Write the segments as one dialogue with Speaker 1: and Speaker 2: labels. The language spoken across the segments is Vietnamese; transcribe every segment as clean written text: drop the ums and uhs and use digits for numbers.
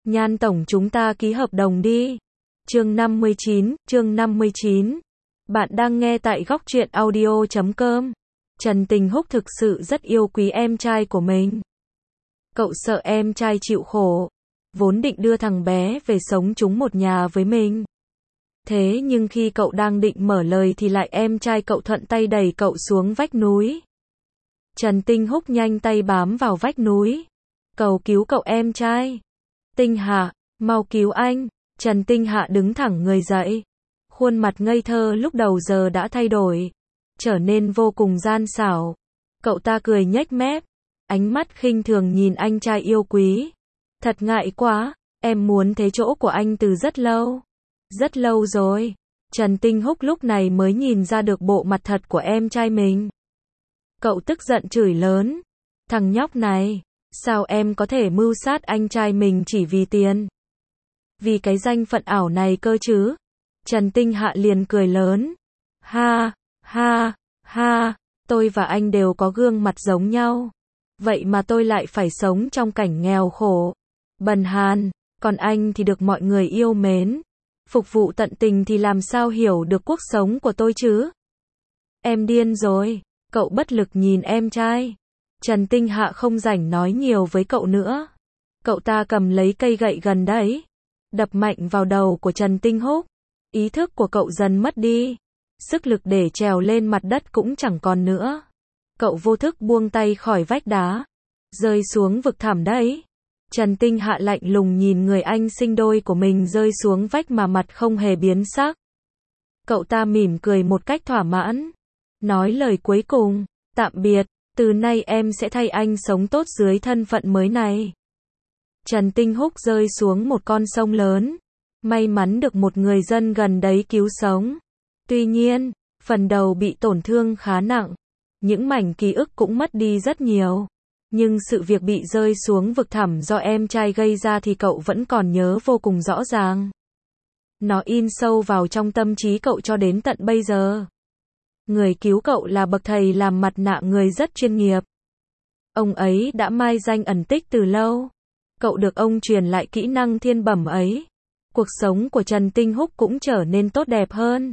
Speaker 1: Nhan tổng chúng ta ký hợp đồng đi. Chương 59. Bạn đang nghe tại góc truyện audio.com. Trần Tình Húc thực sự rất yêu quý em trai của mình. Cậu sợ em trai chịu khổ, vốn định đưa thằng bé về sống chung một nhà với mình. Thế nhưng khi cậu đang định mở lời thì lại em trai cậu thuận tay đẩy cậu xuống vách núi. Trần Tinh Húc nhanh tay bám vào vách núi. Cầu cứu cậu em trai. Tinh Hạ, mau cứu anh. Trần Tinh Hạ đứng thẳng người dậy. Khuôn mặt ngây thơ lúc đầu giờ đã thay đổi, trở nên vô cùng gian xảo. Cậu ta cười nhếch mép, ánh mắt khinh thường nhìn anh trai yêu quý. Thật ngại quá, em muốn thế chỗ của anh từ rất lâu. Rất lâu rồi. Trần Tinh Húc lúc này mới nhìn ra được bộ mặt thật của em trai mình. Cậu tức giận chửi lớn. Thằng nhóc này, sao em có thể mưu sát anh trai mình chỉ vì tiền? Vì cái danh phận ảo này cơ chứ? Trần Tinh Hạ liền cười lớn. Ha, ha, ha, tôi và anh đều có gương mặt giống nhau. Vậy mà tôi lại phải sống trong cảnh nghèo khổ, bần hàn, còn anh thì được mọi người yêu mến, phục vụ tận tình thì làm sao hiểu được cuộc sống của tôi chứ? Em điên rồi. Cậu bất lực nhìn em trai. Trần Tinh Hạ không rảnh nói nhiều với cậu nữa. Cậu ta cầm lấy cây gậy gần đấy, đập mạnh vào đầu của Trần Tinh Húc. Ý thức của cậu dần mất đi, sức lực để trèo lên mặt đất cũng chẳng còn nữa. Cậu vô thức buông tay khỏi vách đá, rơi xuống vực thẳm đấy. Trần Tinh Hạ lạnh lùng nhìn người anh sinh đôi của mình rơi xuống vách mà mặt không hề biến sắc. Cậu ta mỉm cười một cách thỏa mãn, nói lời cuối cùng, tạm biệt, từ nay em sẽ thay anh sống tốt dưới thân phận mới này. Trần Tinh Húc rơi xuống một con sông lớn, may mắn được một người dân gần đấy cứu sống. Tuy nhiên, phần đầu bị tổn thương khá nặng, những mảnh ký ức cũng mất đi rất nhiều. Nhưng sự việc bị rơi xuống vực thẳm do em trai gây ra thì cậu vẫn còn nhớ vô cùng rõ ràng. Nó in sâu vào trong tâm trí cậu cho đến tận bây giờ. Người cứu cậu là bậc thầy làm mặt nạ người rất chuyên nghiệp. Ông ấy đã mai danh ẩn tích từ lâu. Cậu được ông truyền lại kỹ năng thiên bẩm ấy. Cuộc sống của Trần Tinh Húc cũng trở nên tốt đẹp hơn.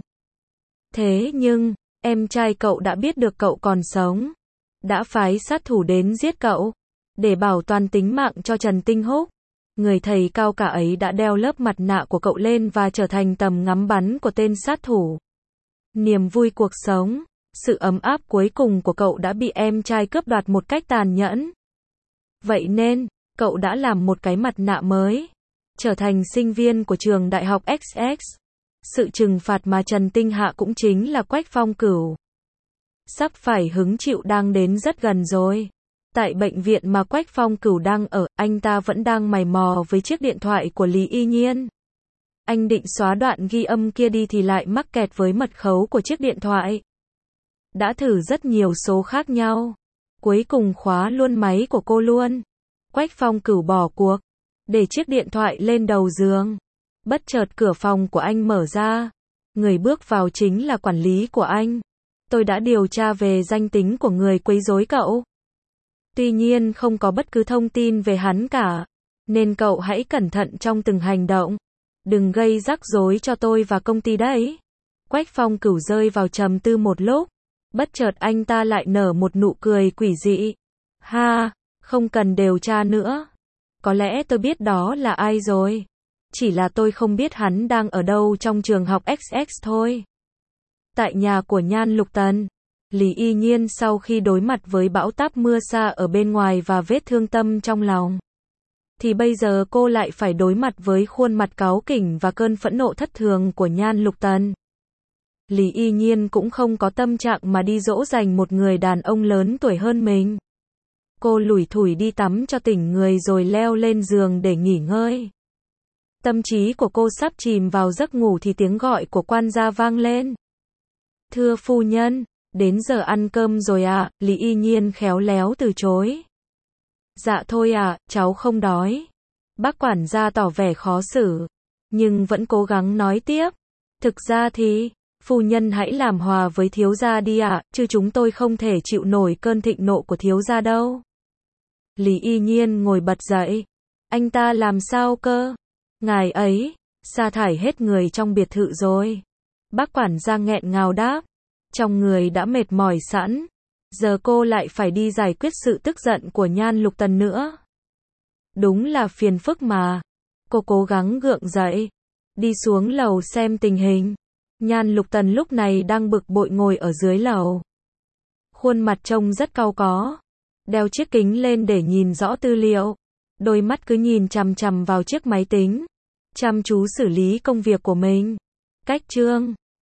Speaker 1: Thế nhưng, em trai cậu đã biết được cậu còn sống, đã phái sát thủ đến giết cậu, để bảo toàn tính mạng cho Trần Tinh Húc. Người thầy cao cả ấy đã đeo lớp mặt nạ của cậu lên và trở thành tầm ngắm bắn của tên sát thủ. Niềm vui cuộc sống, sự ấm áp cuối cùng của cậu đã bị em trai cướp đoạt một cách tàn nhẫn. Vậy nên, cậu đã làm một cái mặt nạ mới, trở thành sinh viên của trường đại học XX. Sự trừng phạt mà Trần Tinh Hạ cũng chính là Quách Phong Cửu sắp phải hứng chịu đang đến rất gần rồi. Tại bệnh viện mà Quách Phong Cửu đang ở, anh ta vẫn đang mày mò với chiếc điện thoại của Lý Y Nhiên. Anh định xóa đoạn ghi âm kia đi thì lại mắc kẹt với mật khẩu của chiếc điện thoại. Đã thử rất nhiều số khác nhau, cuối cùng khóa luôn máy của cô luôn. Quách Phong Cửu bỏ cuộc, để chiếc điện thoại lên đầu giường. Bất chợt cửa phòng của anh mở ra. Người bước vào chính là quản lý của anh. Tôi đã điều tra về danh tính của người quấy rối cậu. Tuy nhiên không có bất cứ thông tin về hắn cả. Nên cậu hãy cẩn thận trong từng hành động. Đừng gây rắc rối cho tôi và công ty đấy. Quách Phong Cửu rơi vào trầm tư một lúc. Bất chợt anh ta lại nở một nụ cười quỷ dị. Ha, không cần điều tra nữa. Có lẽ tôi biết đó là ai rồi. Chỉ là tôi không biết hắn đang ở đâu trong trường học XX thôi. Tại nhà của Nhan Lục Tần, Lý Y Nhiên sau khi đối mặt với bão táp mưa sa ở bên ngoài và vết thương tâm trong lòng, thì bây giờ cô lại phải đối mặt với khuôn mặt cáu kỉnh và cơn phẫn nộ thất thường của Nhan Lục Tần. Lý Y Nhiên cũng không có tâm trạng mà đi dỗ dành một người đàn ông lớn tuổi hơn mình. Cô lủi thủi đi tắm cho tỉnh người rồi leo lên giường để nghỉ ngơi. Tâm trí của cô sắp chìm vào giấc ngủ thì tiếng gọi của quan gia vang lên. Thưa phu nhân, đến giờ ăn cơm rồi ạ. Lý Y Nhiên khéo léo từ chối. Dạ thôi ạ, cháu không đói. Bác quản gia tỏ vẻ khó xử, nhưng vẫn cố gắng nói tiếp. Thực ra thì, phu nhân hãy làm hòa với thiếu gia đi ạ, chứ chúng tôi không thể chịu nổi cơn thịnh nộ của thiếu gia đâu. Lý Y Nhiên ngồi bật dậy. Anh ta làm sao cơ? Ngài ấy, sa thải hết người trong biệt thự rồi. Bác quản gia nghẹn ngào đáp. Trong người đã mệt mỏi sẵn. Giờ cô lại phải đi giải quyết sự tức giận của Nhan Lục Tần nữa. Đúng là phiền phức mà. Cô cố gắng gượng dậy. Đi xuống lầu xem tình hình. Nhan Lục Tần lúc này đang bực bội ngồi ở dưới lầu. Khuôn mặt trông rất cau có. Đeo chiếc kính lên để nhìn rõ tư liệu. Đôi mắt cứ nhìn chằm chằm vào chiếc máy tính. Chăm chú xử lý công việc của mình. Cách chương